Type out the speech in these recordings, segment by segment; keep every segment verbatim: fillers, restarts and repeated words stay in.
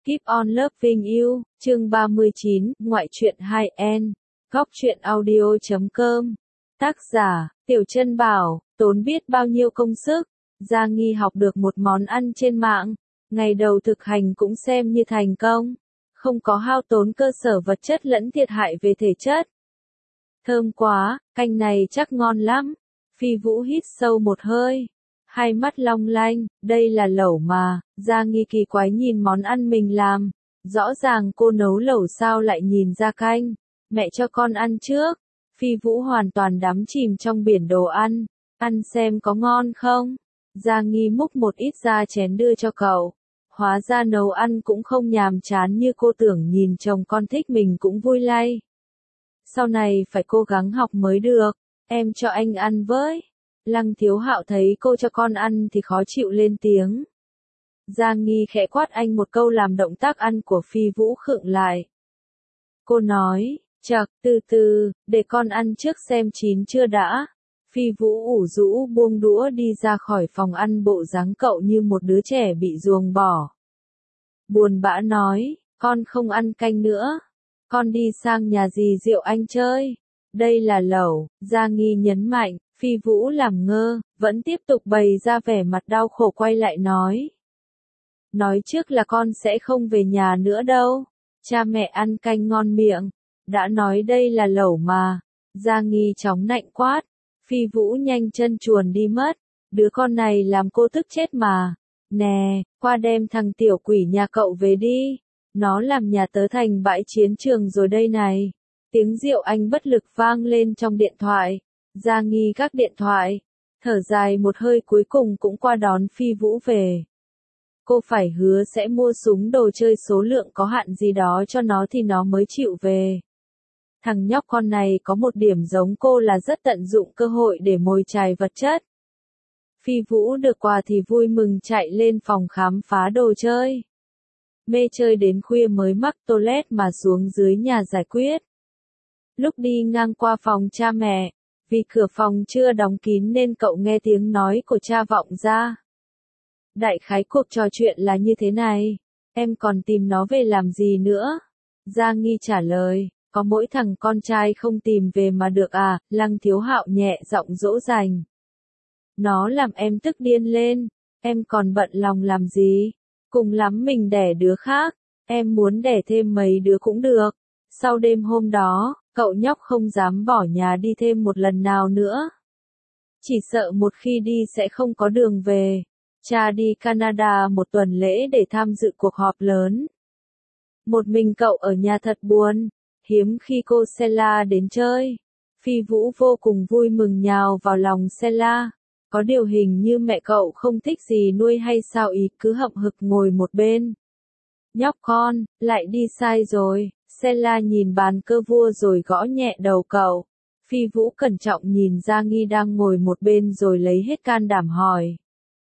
Keep on loving you, chương ba mươi chín, ngoại truyện hai N, góc truyện audio chấm com. Tác giả, Tiểu Chân Bảo, tốn biết bao nhiêu công sức, Gia Nghi học được một món ăn trên mạng, ngày đầu thực hành cũng xem như thành công, không có hao tốn cơ sở vật chất lẫn thiệt hại về thể chất. Thơm quá, canh này chắc ngon lắm. Phi Vũ hít sâu một hơi, hai mắt long lanh, đây là lẩu mà. Gia Nghi kỳ quái nhìn món ăn mình làm, rõ ràng cô nấu lẩu sao lại nhìn ra canh, mẹ cho con ăn trước. Phi Vũ hoàn toàn đắm chìm trong biển đồ ăn, ăn xem có ngon không. Gia Nghi múc một ít ra chén đưa cho cậu, hóa ra nấu ăn cũng không nhàm chán như cô tưởng, nhìn chồng con thích mình cũng vui lây. Sau này phải cố gắng học mới được, em cho anh ăn với. Lăng Thiếu Hạo thấy cô cho con ăn thì khó chịu lên tiếng. Gia Nghi khẽ quát anh một câu làm động tác ăn của Phi Vũ khựng lại. Cô nói, chậc, từ từ, để con ăn trước xem chín chưa đã. Phi Vũ ủ rũ buông đũa đi ra khỏi phòng ăn, bộ dáng cậu như một đứa trẻ bị ruồng bỏ. Buồn bã nói, con không ăn canh nữa. Con đi sang nhà dì Diệu Anh chơi. Đây là lẩu, Gia Nghi nhấn mạnh. Phi Vũ làm ngơ, vẫn tiếp tục bày ra vẻ mặt đau khổ, quay lại nói. Nói trước là con sẽ không về nhà nữa đâu. Cha mẹ ăn canh ngon miệng. Đã nói đây là lẩu mà. Gia Nghi chóng nạnh quát. Phi Vũ nhanh chân chuồn đi mất. Đứa con này làm cô tức chết mà. Nè, qua đem thằng tiểu quỷ nhà cậu về đi. Nó làm nhà tớ thành bãi chiến trường rồi đây này. Tiếng Diệu Anh bất lực vang lên trong điện thoại. Gia Nghi gác điện thoại, thở dài một hơi, cuối cùng cũng qua đón Phi Vũ về. Cô phải hứa sẽ mua súng đồ chơi số lượng có hạn gì đó cho nó thì nó mới chịu về. Thằng nhóc con này có một điểm giống cô là rất tận dụng cơ hội để mồi chài vật chất. Phi Vũ được quà thì vui mừng chạy lên phòng khám phá đồ chơi. Mê chơi đến khuya mới mắc toilet mà xuống dưới nhà giải quyết. Lúc đi ngang qua phòng cha mẹ, vì cửa phòng chưa đóng kín nên cậu nghe tiếng nói của cha vọng ra. Đại khái cuộc trò chuyện là như thế này, em còn tìm nó về làm gì nữa? Gia Nghi trả lời, có mỗi thằng con trai không tìm về mà được à? Lăng Thiếu Hạo nhẹ giọng dỗ dành. Nó làm em tức điên lên, em còn bận lòng làm gì? Cùng lắm mình đẻ đứa khác, em muốn đẻ thêm mấy đứa cũng được. Sau đêm hôm đó, cậu nhóc không dám bỏ nhà đi thêm một lần nào nữa. Chỉ sợ một khi đi sẽ không có đường về. Cha đi Canada một tuần lễ để tham dự cuộc họp lớn. Một mình cậu ở nhà thật buồn, hiếm khi cô Sela đến chơi. Phi Vũ vô cùng vui mừng nhào vào lòng Sela. Có điều hình như mẹ cậu không thích gì nuôi hay sao ý, cứ hậm hực ngồi một bên. Nhóc con, lại đi sai rồi. Sela nhìn bàn cờ vua rồi gõ nhẹ đầu cậu. Phi Vũ cẩn trọng nhìn Gia Nghi đang ngồi một bên rồi lấy hết can đảm hỏi.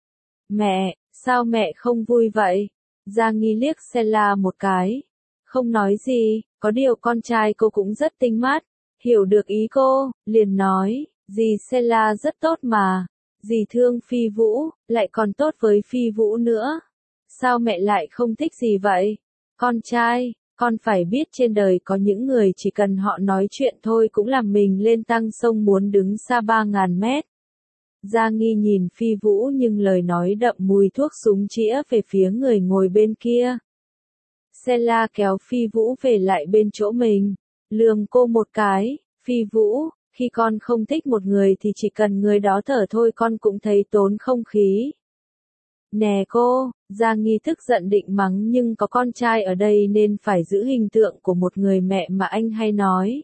Mẹ, sao mẹ không vui vậy? Gia Nghi liếc Sela một cái. Không nói gì, có điều con trai cô cũng rất tinh mắt. Hiểu được ý cô, liền nói, dì Sela rất tốt mà. Dì thương Phi Vũ, lại còn tốt với Phi Vũ nữa. Sao mẹ lại không thích gì vậy? Con trai. Con phải biết trên đời có những người chỉ cần họ nói chuyện thôi cũng làm mình lên tăng sông muốn đứng xa ba ngàn mét. Gia Nghi nhìn Phi Vũ nhưng lời nói đậm mùi thuốc súng chĩa về phía người ngồi bên kia. Sela kéo Phi Vũ về lại bên chỗ mình, lườm cô một cái. Phi Vũ, khi con không thích một người thì chỉ cần người đó thở thôi con cũng thấy tốn không khí. Nè cô, Gia Nghi tức giận định mắng nhưng có con trai ở đây nên phải giữ hình tượng của một người mẹ mà anh hay nói.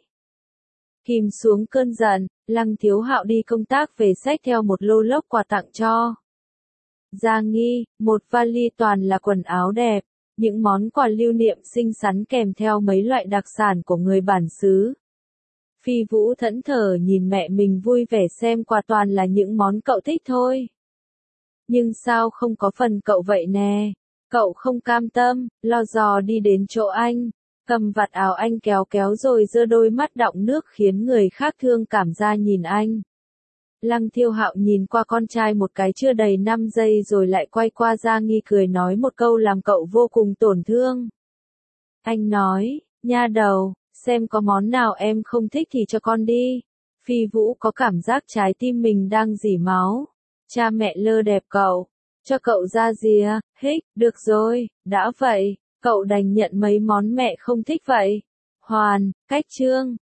Kìm xuống cơn giận, Lăng Thiếu Hạo đi công tác về xách theo một lô lốc quà tặng cho Gia Nghi, một vali toàn là quần áo đẹp, những món quà lưu niệm xinh xắn kèm theo mấy loại đặc sản của người bản xứ. Phi Vũ thẫn thờ nhìn mẹ mình vui vẻ xem quà toàn là những món cậu thích thôi. Nhưng sao không có phần cậu vậy nè? Cậu không cam tâm, lo dò đi đến chỗ anh, cầm vạt áo anh kéo kéo rồi giơ đôi mắt đọng nước khiến người khác thương cảm ra nhìn anh. Lăng Thiêu Hạo nhìn qua con trai một cái chưa đầy năm giây rồi lại quay qua Gia Nghi cười nói một câu làm cậu vô cùng tổn thương. Anh nói, nha đầu, xem có món nào em không thích thì cho con đi. Phi Vũ có cảm giác trái tim mình đang rỉ máu. Cha mẹ lơ đẹp cậu, cho cậu ra rìa, hích, được rồi, đã vậy, cậu đành nhận mấy món mẹ không thích vậy. Hoàn, cách chương.